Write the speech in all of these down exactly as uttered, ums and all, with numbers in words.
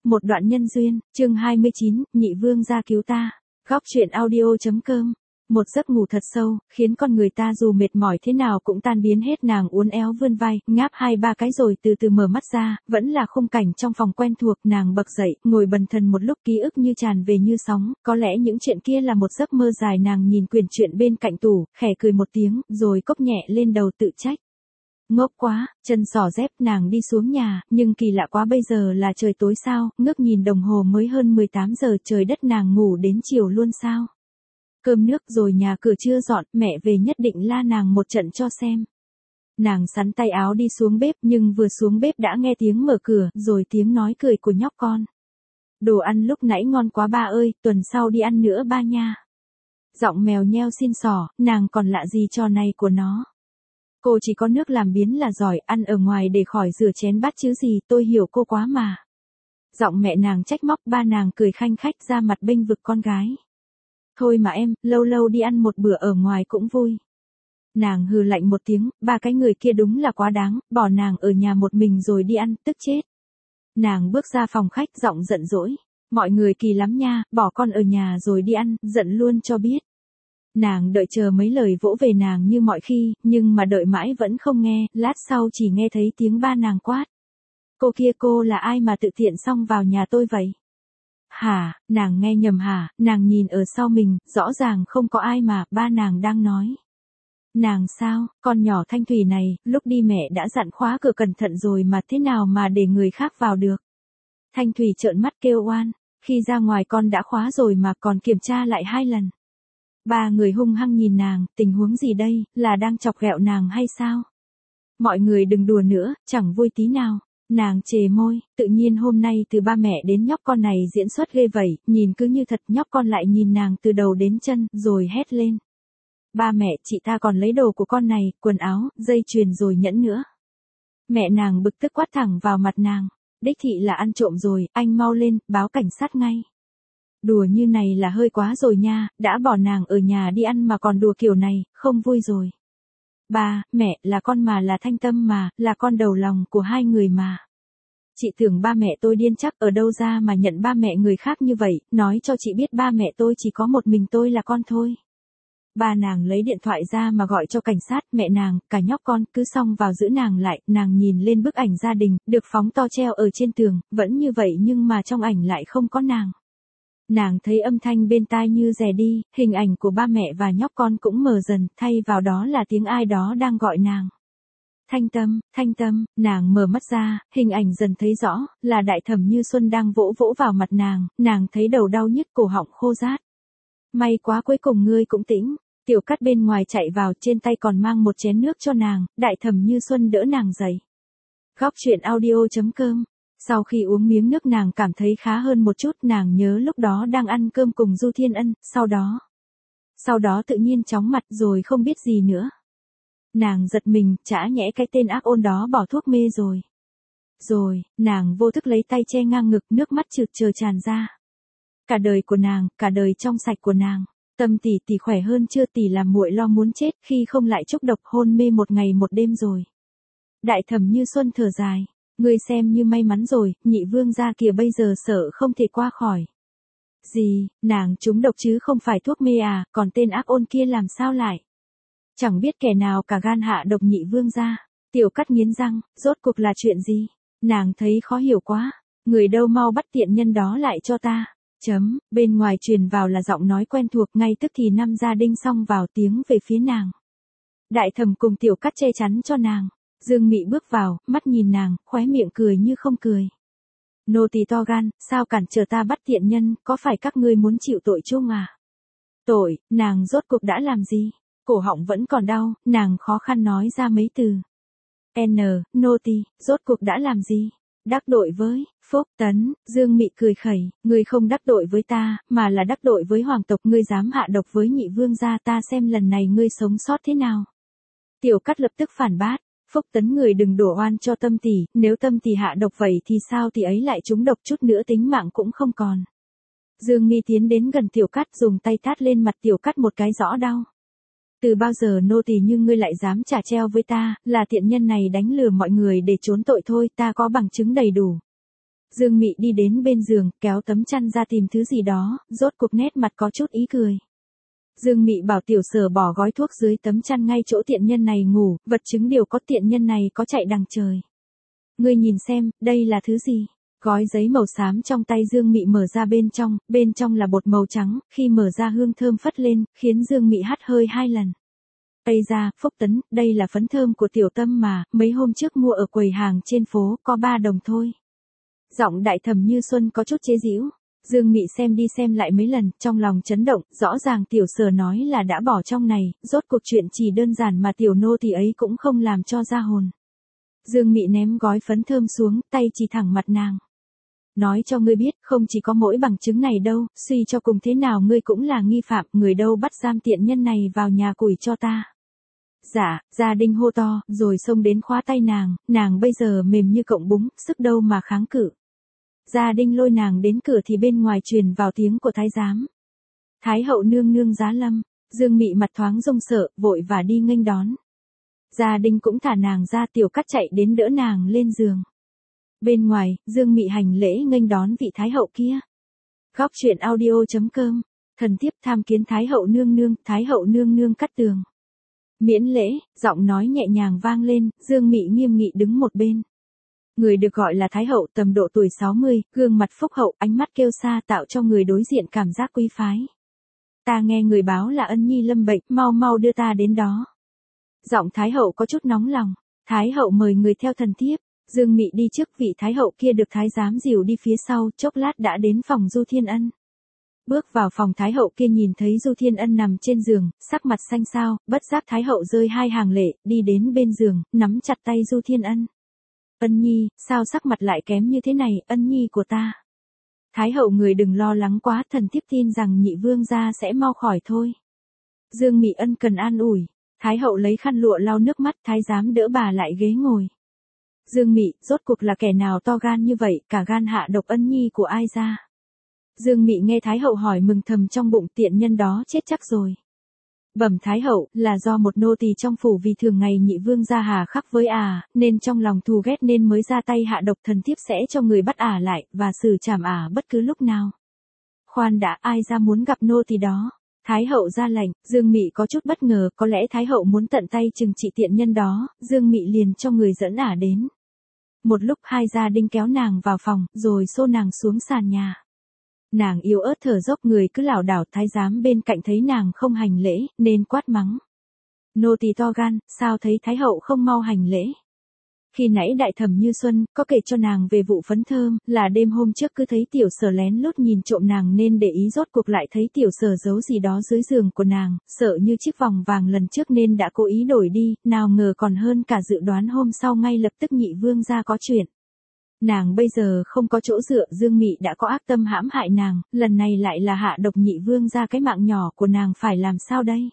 một đoạn nhân duyên, chương hai mươi chín, nhị vương gia cứu ta. Góc truyện audio.com. Một giấc ngủ thật sâu, khiến con người ta dù mệt mỏi thế nào cũng tan biến hết. Nàng uốn éo vươn vai, ngáp hai ba cái rồi từ từ mở mắt ra, vẫn là khung cảnh trong phòng quen thuộc. Nàng bật dậy, ngồi bần thần một lúc, ký ức như tràn về như sóng, có lẽ những chuyện kia là một giấc mơ dài. Nàng nhìn quyển truyện bên cạnh tủ, khẽ cười một tiếng, rồi cốc nhẹ lên đầu tự trách. Ngốc quá, chân xỏ dép. Nàng đi xuống nhà, nhưng kỳ lạ quá, bây giờ là trời tối sao, ngước nhìn đồng hồ mới hơn mười tám giờ. Trời đất, nàng ngủ đến chiều luôn sao? Cơm nước rồi nhà cửa chưa dọn, mẹ về nhất định la nàng một trận cho xem. Nàng sắn tay áo đi xuống bếp, nhưng vừa xuống bếp đã nghe tiếng mở cửa, rồi tiếng nói cười của nhóc con. Đồ ăn lúc nãy ngon quá ba ơi, tuần sau đi ăn nữa ba nha. Giọng mèo nheo xin xỏ, nàng còn lạ gì trò này của nó. Cô chỉ có nước làm biếng là giỏi, ăn ở ngoài để khỏi rửa chén bát chứ gì, tôi hiểu cô quá mà. Giọng mẹ nàng trách móc, ba nàng cười khanh khách ra mặt bênh vực con gái. Thôi mà em, lâu lâu đi ăn một bữa ở ngoài cũng vui. Nàng hừ lạnh một tiếng, ba cái người kia đúng là quá đáng, bỏ nàng ở nhà một mình rồi đi ăn, tức chết. Nàng bước ra phòng khách, giọng giận dỗi. Mọi người kỳ lắm nha, bỏ con ở nhà rồi đi ăn, giận luôn cho biết. Nàng đợi chờ mấy lời vỗ về nàng như mọi khi, nhưng mà đợi mãi vẫn không nghe, lát sau chỉ nghe thấy tiếng ba nàng quát. Cô kia, cô là ai mà tự tiện xông vào nhà tôi vậy? Hả, nàng nghe nhầm hả? Nàng nhìn ở sau mình, rõ ràng không có ai mà, ba nàng đang nói. Nàng sao, con nhỏ Thanh Thủy này, lúc đi mẹ đã dặn khóa cửa cẩn thận rồi mà, thế nào mà để người khác vào được? Thanh Thủy trợn mắt kêu oan, khi ra ngoài con đã khóa rồi mà, còn kiểm tra lại hai lần. Ba người hung hăng nhìn nàng, tình huống gì đây, là đang chọc ghẹo nàng hay sao? Mọi người đừng đùa nữa, chẳng vui tí nào. Nàng chề môi, tự nhiên hôm nay từ ba mẹ đến nhóc con này diễn xuất ghê vậy, nhìn cứ như thật. Nhóc con lại nhìn nàng từ đầu đến chân, rồi hét lên. Ba mẹ, chị ta còn lấy đồ của con này, quần áo, dây chuyền rồi nhẫn nữa. Mẹ nàng bực tức quát thẳng vào mặt nàng. Đích thị là ăn trộm rồi, anh mau lên, báo cảnh sát ngay. Đùa như này là hơi quá rồi nha, đã bỏ nàng ở nhà đi ăn mà còn đùa kiểu này, không vui rồi. Ba, mẹ, là con mà, là Thanh Tâm mà, là con đầu lòng của hai người mà. Chị tưởng ba mẹ tôi điên chắc, ở đâu ra mà nhận ba mẹ người khác như vậy, nói cho chị biết ba mẹ tôi chỉ có một mình tôi là con thôi. Ba nàng lấy điện thoại ra mà gọi cho cảnh sát, mẹ nàng, cả nhóc con, cứ xông vào giữ nàng lại. Nàng nhìn lên bức ảnh gia đình, được phóng to treo ở trên tường, vẫn như vậy nhưng mà trong ảnh lại không có nàng. Nàng thấy âm thanh bên tai như rè đi, hình ảnh của ba mẹ và nhóc con cũng mờ dần, thay vào đó là tiếng ai đó đang gọi nàng. Thanh Tâm, Thanh Tâm, nàng mở mắt ra, hình ảnh dần thấy rõ, là Đại Thẩm Như Xuân đang vỗ vỗ vào mặt nàng, nàng thấy đầu đau nhức, cổ họng khô rát. May quá, cuối cùng ngươi cũng tĩnh. Tiểu Cát bên ngoài chạy vào, trên tay còn mang một chén nước cho nàng. Đại Thẩm Như Xuân đỡ nàng dậy. Góc truyện audio.com. Sau khi uống miếng nước nàng cảm thấy khá hơn một chút, nàng nhớ lúc đó đang ăn cơm cùng Du Thiên Ân, sau đó. Sau đó tự nhiên chóng mặt rồi không biết gì nữa. Nàng giật mình, chả nhẽ cái tên ác ôn đó bỏ thuốc mê rồi. Rồi, nàng vô thức lấy tay che ngang ngực, nước mắt trượt trờ tràn ra. Cả đời của nàng, cả đời trong sạch của nàng. Tâm tỷ tỷ khỏe hơn chưa? Tỷ làm muội lo muốn chết, khi không lại trúng độc hôn mê một ngày một đêm rồi. Đại Thẩm Như Xuân thở dài. Ngươi xem như may mắn rồi, nhị vương gia kìa bây giờ sợ không thể qua khỏi. Gì, nàng trúng độc chứ không phải thuốc mê à, còn tên ác ôn kia làm sao lại? Chẳng biết kẻ nào cả gan hạ độc nhị vương gia. Tiểu Cát nghiến răng, rốt cuộc là chuyện gì? Nàng thấy khó hiểu quá. Người đâu, mau bắt tiện nhân đó lại cho ta. Chấm, bên ngoài truyền vào là giọng nói quen thuộc, ngay tức thì năm gia đinh xông vào, tiếng về phía nàng. Đại Thẩm cùng Tiểu Cát che chắn cho nàng. Dương Mị bước vào, mắt nhìn nàng, khóe miệng cười như không cười. Nô tỳ to gan, sao cản trở ta bắt tiện nhân, có phải các ngươi muốn chịu tội chung à? Tội, nàng rốt cuộc đã làm gì? Cổ họng vẫn còn đau, nàng khó khăn nói ra mấy từ. N, nô tỳ, rốt cuộc đã làm gì? Đắc tội với, Phúc Tấn. Dương Mị cười khẩy, ngươi không đắc tội với ta, mà là đắc tội với hoàng tộc, ngươi dám hạ độc với nhị vương gia, ta xem lần này ngươi sống sót thế nào. Tiểu Cát lập tức phản bác. Phúc Tấn, người đừng đổ oan cho Tâm tỷ, nếu Tâm tỷ hạ độc vậy thì sao tỷ ấy lại trúng độc, chút nữa tính mạng cũng không còn. Dương Mi tiến đến gần Tiểu Cát, dùng tay tát lên mặt Tiểu Cát một cái rõ đau. Từ bao giờ nô tỳ như ngươi lại dám trả treo với ta, là tiện nhân này đánh lừa mọi người để trốn tội thôi, ta có bằng chứng đầy đủ. Dương Mị đi đến bên giường, kéo tấm chăn ra tìm thứ gì đó, rốt cuộc nét mặt có chút ý cười. Dương Mị bảo Tiểu Sở bỏ gói thuốc dưới tấm chăn ngay chỗ tiện nhân này ngủ, vật chứng điều có tiện nhân này có chạy đằng trời. Ngươi nhìn xem, đây là thứ gì? Gói giấy màu xám trong tay Dương Mị mở ra bên trong, bên trong là bột màu trắng, khi mở ra hương thơm phất lên, khiến Dương Mị hắt hơi hai lần. Ây da, Phúc Tấn, đây là phấn thơm của Tiểu Tâm mà, mấy hôm trước mua ở quầy hàng trên phố, có ba đồng thôi. Giọng Đại Thẩm Như Xuân có chút chế giễu. Dương Mị xem đi xem lại mấy lần, trong lòng chấn động, rõ ràng Tiểu Sở nói là đã bỏ trong này, rốt cuộc chuyện chỉ đơn giản mà Tiểu nô tỳ ấy cũng không làm cho ra hồn. Dương Mị ném gói phấn thơm xuống, tay chỉ thẳng mặt nàng. Nói cho ngươi biết, không chỉ có mỗi bằng chứng này đâu, suy cho cùng thế nào ngươi cũng là nghi phạm, người đâu bắt giam tiện nhân này vào nhà củi cho ta. Dạ, Gia Đinh hô to, rồi xông đến khóa tay nàng, nàng bây giờ mềm như cọng búng, sức đâu mà kháng cự. Gia Đinh lôi nàng đến cửa thì bên ngoài truyền vào tiếng của thái giám. Thái hậu nương nương giá lâm, Dương Mị mặt thoáng rung sợ, vội và đi nghênh đón. Gia Đinh cũng thả nàng ra, Tiểu Cát chạy đến đỡ nàng lên giường. Bên ngoài, Dương Mị hành lễ nghênh đón vị thái hậu kia. Góc truyện audio chấm com, thần thiếp tham kiến thái hậu nương nương, thái hậu nương nương cắt tường. Miễn lễ, giọng nói nhẹ nhàng vang lên, Dương Mị nghiêm nghị đứng một bên. Người được gọi là thái hậu tầm độ tuổi sáu mươi, gương mặt phúc hậu, ánh mắt kêu xa tạo cho người đối diện cảm giác quý phái. Ta nghe người báo là Ân Nhi lâm bệnh, mau mau đưa ta đến đó. Giọng thái hậu có chút nóng lòng, thái hậu mời người theo thần thiếp. Dương Mị đi trước, vị thái hậu kia được thái giám dìu đi phía sau, chốc lát đã đến phòng Du Thiên Ân. Bước vào phòng thái hậu kia nhìn thấy Du Thiên Ân nằm trên giường, sắc mặt xanh xao, bất giác thái hậu rơi hai hàng lệ, đi đến bên giường, nắm chặt tay Du Thiên Ân. Ân Nhi, sao sắc mặt lại kém như thế này, Ân Nhi của ta. Thái hậu người đừng lo lắng quá, thần thiếp tin rằng nhị vương gia sẽ mau khỏi thôi. Dương Mị ân cần an ủi, thái hậu lấy khăn lụa lau nước mắt, thái giám đỡ bà lại ghế ngồi. Dương Mị, rốt cuộc là kẻ nào to gan như vậy, cả gan hạ độc Ân Nhi của ai ra? Dương Mị nghe thái hậu hỏi mừng thầm trong bụng, tiện nhân đó chết chắc rồi. Bẩm thái hậu, là do một nô tỳ trong phủ vì thường ngày nhị vương gia hà khắc với ả, nên trong lòng thù ghét nên mới ra tay hạ độc, thần thiếp sẽ cho người bắt ả lại, và xử trảm ả bất cứ lúc nào. Khoan đã, ai ra muốn gặp nô tỳ đó? Thái hậu ra lệnh, Dương Mị có chút bất ngờ, có lẽ thái hậu muốn tận tay trừng trị tiện nhân đó, Dương Mị liền cho người dẫn ả đến. Một lúc hai Gia Đinh kéo nàng vào phòng, rồi xô nàng xuống sàn nhà. Nàng yếu ớt thở dốc, người cứ lảo đảo, thái giám bên cạnh thấy nàng không hành lễ, nên quát mắng. Nô tỳ to gan, sao thấy thái hậu không mau hành lễ? Khi nãy Đại Thẩm Như Xuân có kể cho nàng về vụ phấn thơm, là đêm hôm trước cứ thấy Tiểu Sở lén lút nhìn trộm nàng nên để ý, rốt cuộc lại thấy Tiểu Sở giấu gì đó dưới giường của nàng, sợ như chiếc vòng vàng lần trước nên đã cố ý đổi đi, nào ngờ còn hơn cả dự đoán, hôm sau ngay lập tức nhị vương gia có chuyện. Nàng bây giờ không có chỗ dựa, Dương Mị đã có ác tâm hãm hại nàng, lần này lại là hạ độc nhị vương gia cái mạng nhỏ của nàng, phải làm sao đây?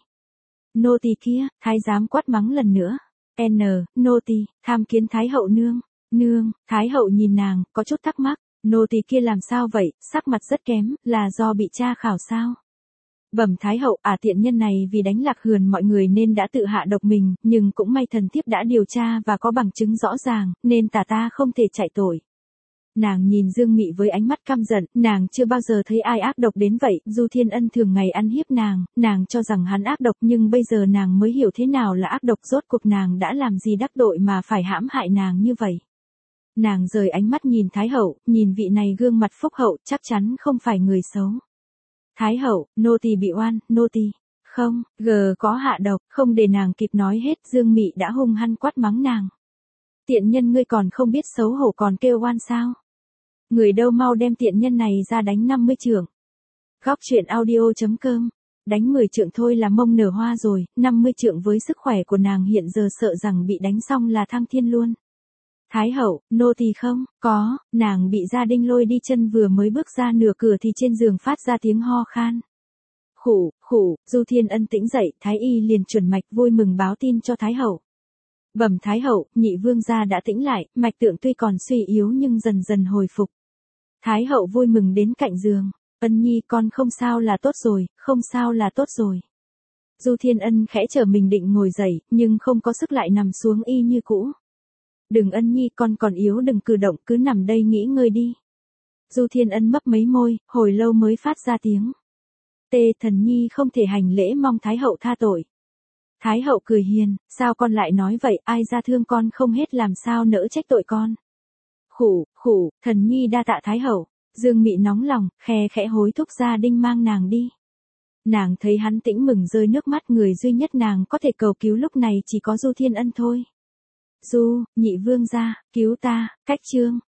Nô tỳ kia, thái giám quát mắng lần nữa. N, nô tỳ, tham kiến thái hậu nương, nương, thái hậu nhìn nàng, có chút thắc mắc, nô tỳ kia làm sao vậy, sắc mặt rất kém, là do bị tra khảo sao? Bẩm thái hậu, ả tiện nhân này vì đánh lạc hườn mọi người nên đã tự hạ độc mình, nhưng cũng may thần thiếp đã điều tra và có bằng chứng rõ ràng, nên tả ta không thể chạy tội. Nàng nhìn Dương Mị với ánh mắt căm giận, nàng chưa bao giờ thấy ai ác độc đến vậy, Du Thiên Ân thường ngày ăn hiếp nàng, nàng cho rằng hắn ác độc, nhưng bây giờ nàng mới hiểu thế nào là ác độc, rốt cuộc nàng đã làm gì đắc tội mà phải hãm hại nàng như vậy. Nàng rời ánh mắt nhìn thái hậu, nhìn vị này gương mặt phúc hậu, chắc chắn không phải người xấu. Thái hậu, nô tỳ bị oan, nô tỳ. Không, gờ có hạ độc, không để nàng kịp nói hết, Dương Mị đã hung hăng quát mắng nàng. Tiện nhân ngươi còn không biết xấu hổ còn kêu oan sao? Người đâu mau đem tiện nhân này ra đánh năm mươi trượng. Góc truyện audio chấm com, đánh mười trượng thôi là mông nở hoa rồi, năm mươi trượng với sức khỏe của nàng hiện giờ sợ rằng bị đánh xong là thăng thiên luôn. Thái hậu, nô tỳ không, có, nàng bị Gia Đinh lôi đi, chân vừa mới bước ra nửa cửa thì trên giường phát ra tiếng ho khan. Khủ, khủ, Du Thiên Ân tỉnh dậy, thái y liền chuẩn mạch vui mừng báo tin cho thái hậu. Bẩm thái hậu, nhị vương gia đã tỉnh lại, mạch tượng tuy còn suy yếu nhưng dần dần hồi phục. Thái hậu vui mừng đến cạnh giường, Ân Nhi con không sao là tốt rồi, không sao là tốt rồi. Du Thiên Ân khẽ trở mình định ngồi dậy, nhưng không có sức lại nằm xuống y như cũ. Đừng Ân Nhi, con còn yếu, đừng cử động, cứ nằm đây nghỉ ngơi đi. Du Thiên Ân mấp mấy môi, hồi lâu mới phát ra tiếng. Tê thần nhi không thể hành lễ mong Thái hậu tha tội. Thái hậu cười hiền, sao con lại nói vậy, ai ra thương con không hết làm sao nỡ trách tội con. Khủ, khủ, thần nhi đa tạ Thái hậu. Dương Mị nóng lòng, khe khẽ hối thúc gia đinh mang nàng đi. Nàng thấy hắn tĩnh mừng rơi nước mắt, người duy nhất nàng có thể cầu cứu lúc này chỉ có Du Thiên Ân thôi. Du, nhị vương gia, cứu ta, cách trương.